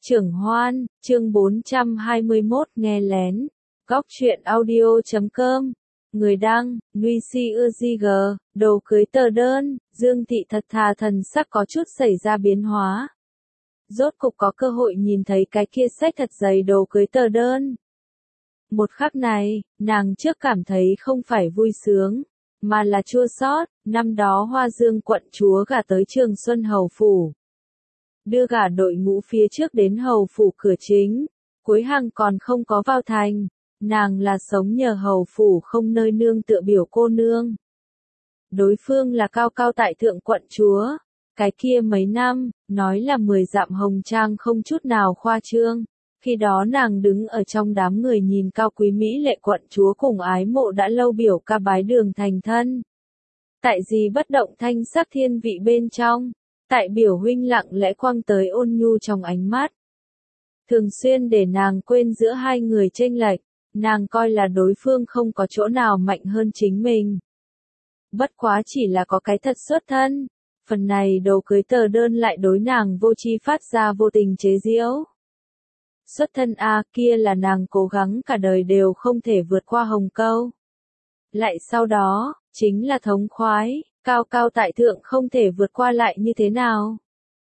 Trưởng Hoan, chương 421 nghe lén. Góc truyện audio.com. Người đăng, Nuy Si Ưa Di G, đồ cưới tờ đơn, Dương Thị thật thà thần sắc có chút xảy ra biến hóa. Rốt cục có cơ hội nhìn thấy cái kia xách thật dày đồ cưới tờ đơn. Một khắc này, nàng trước cảm thấy không phải vui sướng, mà là chua xót. Năm đó Hoa Dương quận chúa gả tới Trường Xuân Hầu Phủ. Đưa gả đội ngũ phía trước đến hầu phủ cửa chính, cuối hàng còn không có vào thành, nàng là sống nhờ hầu phủ không nơi nương tựa biểu cô nương. Đối phương là cao cao tại thượng quận chúa, cái kia mấy năm, nói là 10 dặm hồng trang không chút nào khoa trương, khi đó nàng đứng ở trong đám người nhìn cao quý mỹ lệ quận chúa cùng ái mộ đã lâu biểu ca bái đường thành thân. Tại gì bất động thanh sắc thiên vị bên trong. Tại biểu huynh lặng lẽ quăng tới ôn nhu trong ánh mắt. Thường xuyên để nàng quên giữa hai người chênh lệch, nàng coi là đối phương không có chỗ nào mạnh hơn chính mình. Bất quá chỉ là có cái thật xuất thân, phần này đồ cưới tờ đơn lại đối nàng vô tri phát ra vô tình chế giễu. Xuất thân kia là nàng cố gắng cả đời đều không thể vượt qua hồng câu. Lại sau đó, chính là thống khoái. Cao cao tại thượng không thể vượt qua lại như thế nào.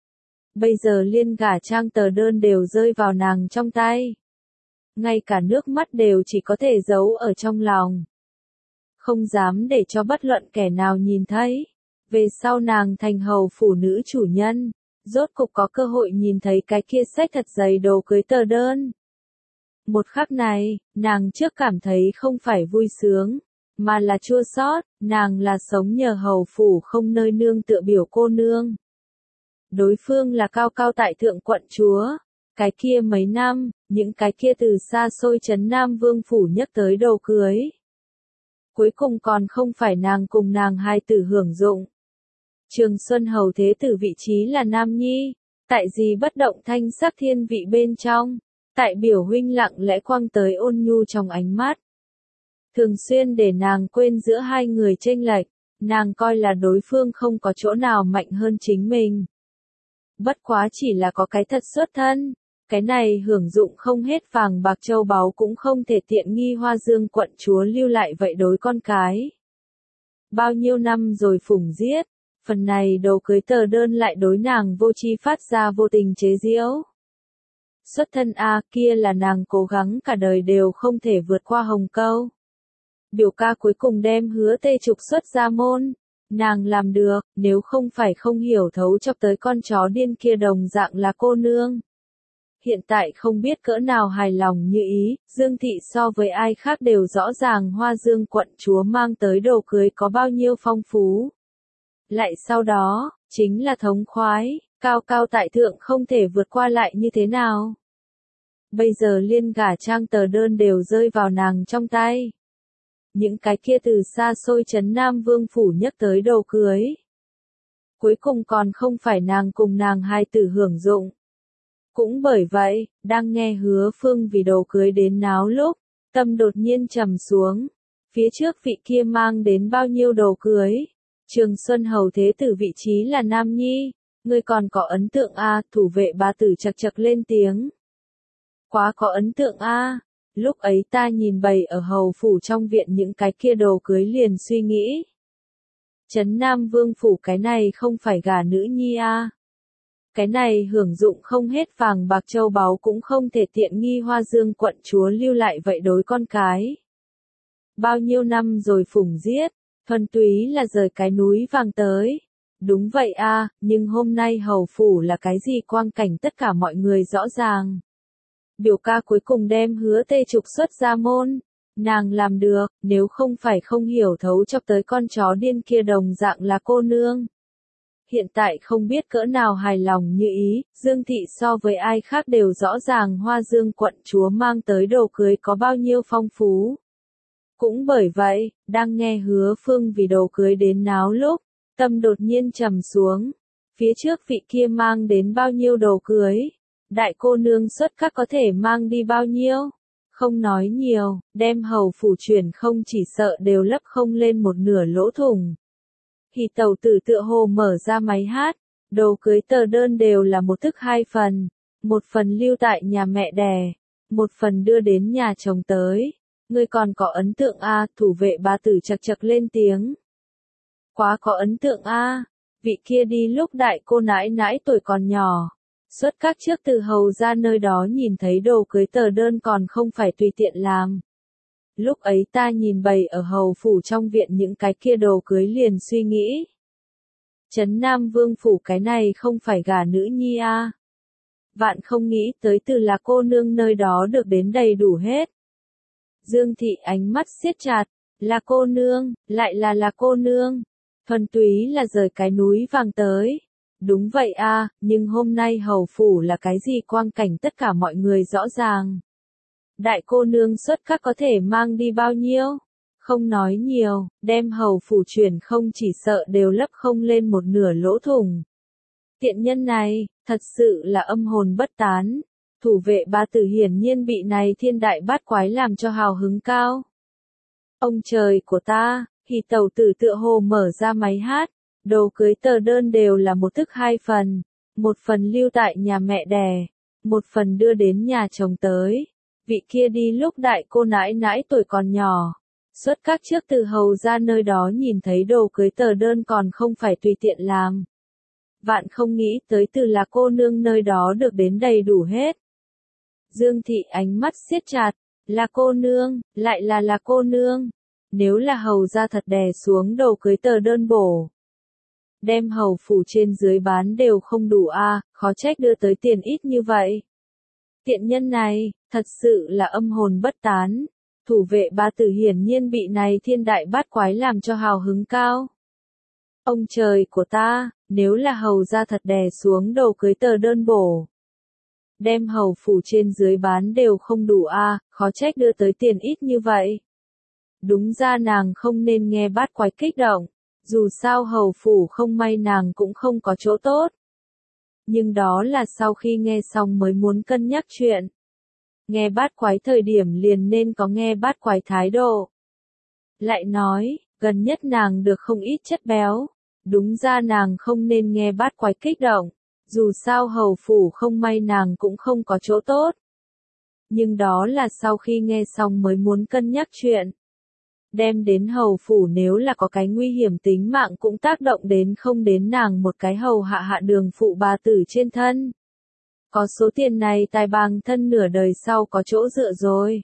Bây giờ liên gả trang tờ đơn đều rơi vào nàng trong tay. Ngay cả nước mắt đều chỉ có thể giấu ở trong lòng. Không dám để cho bất luận kẻ nào nhìn thấy. Về sau nàng thành hầu phủ nữ chủ nhân, rốt cục có cơ hội nhìn thấy cái kia xách thật dày đồ cưới tờ đơn. Một khắc này, nàng trước cảm thấy không phải vui sướng, mà là chua xót. Nàng là sống nhờ hầu phủ không nơi nương tựa biểu cô nương. Đối phương là cao cao tại thượng quận chúa, cái kia mấy năm, những cái kia từ xa xôi trấn Nam Vương phủ nhắc tới đồ cưới. Cuối cùng còn không phải nàng cùng nàng hai tử hưởng dụng. Trường Xuân Hầu thế tử vị trí là nam nhi, tại gì bất động thanh sắc thiên vị bên trong, tại biểu huynh lặng lẽ quăng tới ôn nhu trong ánh mắt. Thường xuyên để nàng quên giữa hai người chênh lệch, nàng coi là đối phương không có chỗ nào mạnh hơn chính mình. Bất quá chỉ là có cái thật xuất thân, cái này hưởng dụng không hết vàng bạc châu báu cũng không thể tiện nghi Hoa Dương quận chúa lưu lại vậy đối con cái. Bao nhiêu năm rồi phủng giết, phần này đồ cưới tờ đơn lại đối nàng vô tri phát ra vô tình chế giễu. Xuất thân kia là nàng cố gắng cả đời đều không thể vượt qua hồng câu. Biểu ca cuối cùng đem Hứa Tê trục xuất ra môn, nàng làm được, nếu không phải không hiểu thấu chọc tới con chó điên kia đồng dạng là cô nương. Hiện tại không biết cỡ nào hài lòng như ý, Dương Thị so với ai khác đều rõ ràng Hoa Dương quận chúa mang tới đồ cưới có bao nhiêu phong phú. Lại sau đó, chính là thống khoái, cao cao tại thượng không thể vượt qua lại như thế nào. Bây giờ liên gả trang tờ đơn đều rơi vào nàng trong tay. Những cái kia từ xa xôi trấn Nam Vương phủ nhắc tới đồ cưới. Cuối cùng còn không phải nàng cùng nàng hai tử hưởng dụng. Cũng bởi vậy, đang nghe Hứa Phương vì đồ cưới đến náo lúc, tâm đột nhiên trầm xuống. Phía trước vị kia mang đến bao nhiêu đồ cưới. Trường Xuân Hầu thế tử vị trí là nam nhi. Ngươi còn có ấn tượng thủ vệ bà tử chật chật lên tiếng. Quá có ấn tượng Lúc ấy ta nhìn bày ở hầu phủ trong viện những cái kia đồ cưới liền suy nghĩ. Trấn Nam Vương phủ cái này không phải gả nữ nhi Cái này hưởng dụng không hết vàng bạc châu báu cũng không thể tiện nghi Hoa Dương quận chúa lưu lại vậy đối con cái. Bao nhiêu năm rồi phủng giết, thuần túy là rời cái núi vàng tới. Đúng vậy nhưng hôm nay hầu phủ là cái gì quang cảnh tất cả mọi người rõ ràng. Biểu ca cuối cùng đem Hứa Tê trục xuất ra môn, nàng làm được, nếu không phải không hiểu thấu chọc tới con chó điên kia đồng dạng là cô nương. Hiện tại không biết cỡ nào hài lòng như ý, Dương Thị so với ai khác đều rõ ràng Hoa Dương quận chúa mang tới đồ cưới có bao nhiêu phong phú. Cũng bởi vậy, đang nghe Hứa Phương vì đồ cưới đến náo lúc, tâm đột nhiên trầm xuống. Phía trước vị kia mang đến bao nhiêu đồ cưới. Đại cô nương xuất các có thể mang đi bao nhiêu? Không nói nhiều, đem hầu phủ chuyển không chỉ sợ đều lấp không lên một nửa lỗ thủng. Hỉ tẩu tử tựa hồ mở ra máy hát, đồ cưới tờ đơn đều là một thức hai phần. một phần lưu tại nhà mẹ đẻ, một phần đưa đến nhà chồng tới. Ngươi còn có ấn tượng a? Thủ vệ bá tử chật chật lên tiếng. Quá có ấn tượng a, vị kia đi lúc đại cô nãi nãi tuổi còn nhỏ. Xuất các trước từ hầu ra nơi đó nhìn thấy đồ cưới tờ đơn còn không phải tùy tiện làm. Lúc ấy ta nhìn bày ở hầu phủ trong viện những cái kia đồ cưới liền suy nghĩ. Trấn Nam Vương phủ cái này không phải gả nữ nhi a. Vạn không nghĩ tới từ là cô nương nơi đó được đến đầy đủ hết. Dương thị ánh mắt siết chặt, là cô nương, lại là cô nương. Thuần túy là rời cái núi vàng tới. Đúng vậy a, nhưng hôm nay hầu phủ là cái gì quang cảnh tất cả mọi người rõ ràng. Đại cô nương xuất các có thể mang đi bao nhiêu? Không nói nhiều, đem hầu phủ chuyển không chỉ sợ đều lấp không lên một nửa lỗ thủng. Tiện nhân này, thật sự là âm hồn bất tán. Thủ vệ bá tử hiển nhiên bị này thiên đại bát quái làm cho hào hứng cao. Ông trời của ta, thì tẩu tử tựa hồ mở ra máy hát, đồ cưới tờ đơn đều là một thức hai phần, một phần lưu tại nhà mẹ đẻ, một phần đưa đến nhà chồng tới. Vị kia đi lúc đại cô nãi nãi tuổi còn nhỏ, xuất các trước từ hầu ra nơi đó nhìn thấy đồ cưới tờ đơn còn không phải tùy tiện làm. Vạn không nghĩ tới từ là cô nương nơi đó được đến đầy đủ hết. Dương thị ánh mắt siết chặt, là cô nương, lại là cô nương. Nếu là hầu ra thật đè xuống đồ cưới tờ đơn bổ. Đem hầu phủ trên dưới bán đều không đủ a, khó trách đưa tới tiền ít như vậy. Tiện nhân này, thật sự là âm hồn bất tán. Thủ vệ bá tử hiển nhiên bị này thiên đại bát quái làm cho hào hứng cao. Ông trời của ta, nếu là hầu ra thật đè xuống đồ cưới tờ đơn bổ. Đem hầu phủ trên dưới bán đều không đủ a, khó trách đưa tới tiền ít như vậy. Đúng ra nàng không nên nghe bát quái kích động, dù sao hầu phủ không may nàng cũng không có chỗ tốt. Nhưng đó là sau khi nghe xong mới muốn cân nhắc chuyện. Nghe bát quái thời điểm liền nên có nghe bát quái thái độ. Lại nói, gần nhất nàng được không ít chất béo. Đúng ra nàng không nên nghe bát quái kích động, dù sao hầu phủ không may nàng cũng không có chỗ tốt. Nhưng đó là sau khi nghe xong mới muốn cân nhắc chuyện. Đem đến hầu phủ nếu là có cái nguy hiểm tính mạng cũng tác động đến không đến nàng một cái hầu hạ đường phụ bà tử trên thân. Có số tiền này tài bằng thân nửa đời sau có chỗ dựa rồi.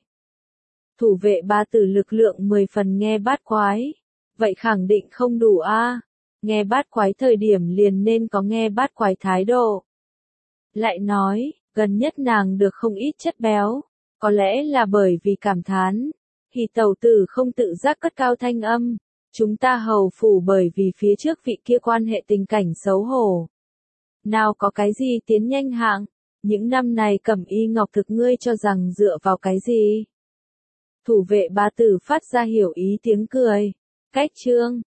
Thủ vệ bà tử lực lượng 10 phần nghe bát quái. Vậy khẳng định không đủ a. Nghe bát quái thời điểm liền nên có nghe bát quái thái độ. Lại nói, gần nhất nàng được không ít chất béo. Có lẽ là bởi vì cảm thán. Thì tẩu tử không tự giác cất cao thanh âm. Chúng ta hầu phủ bởi vì phía trước vị kia quan hệ tình cảnh xấu hổ. Nào có cái gì tiến nhanh hạng. Những năm này Cẩm Y Ngọc Thực ngươi cho rằng dựa vào cái gì? Thủ vệ bá tử phát ra hiểu ý tiếng cười. Cách chương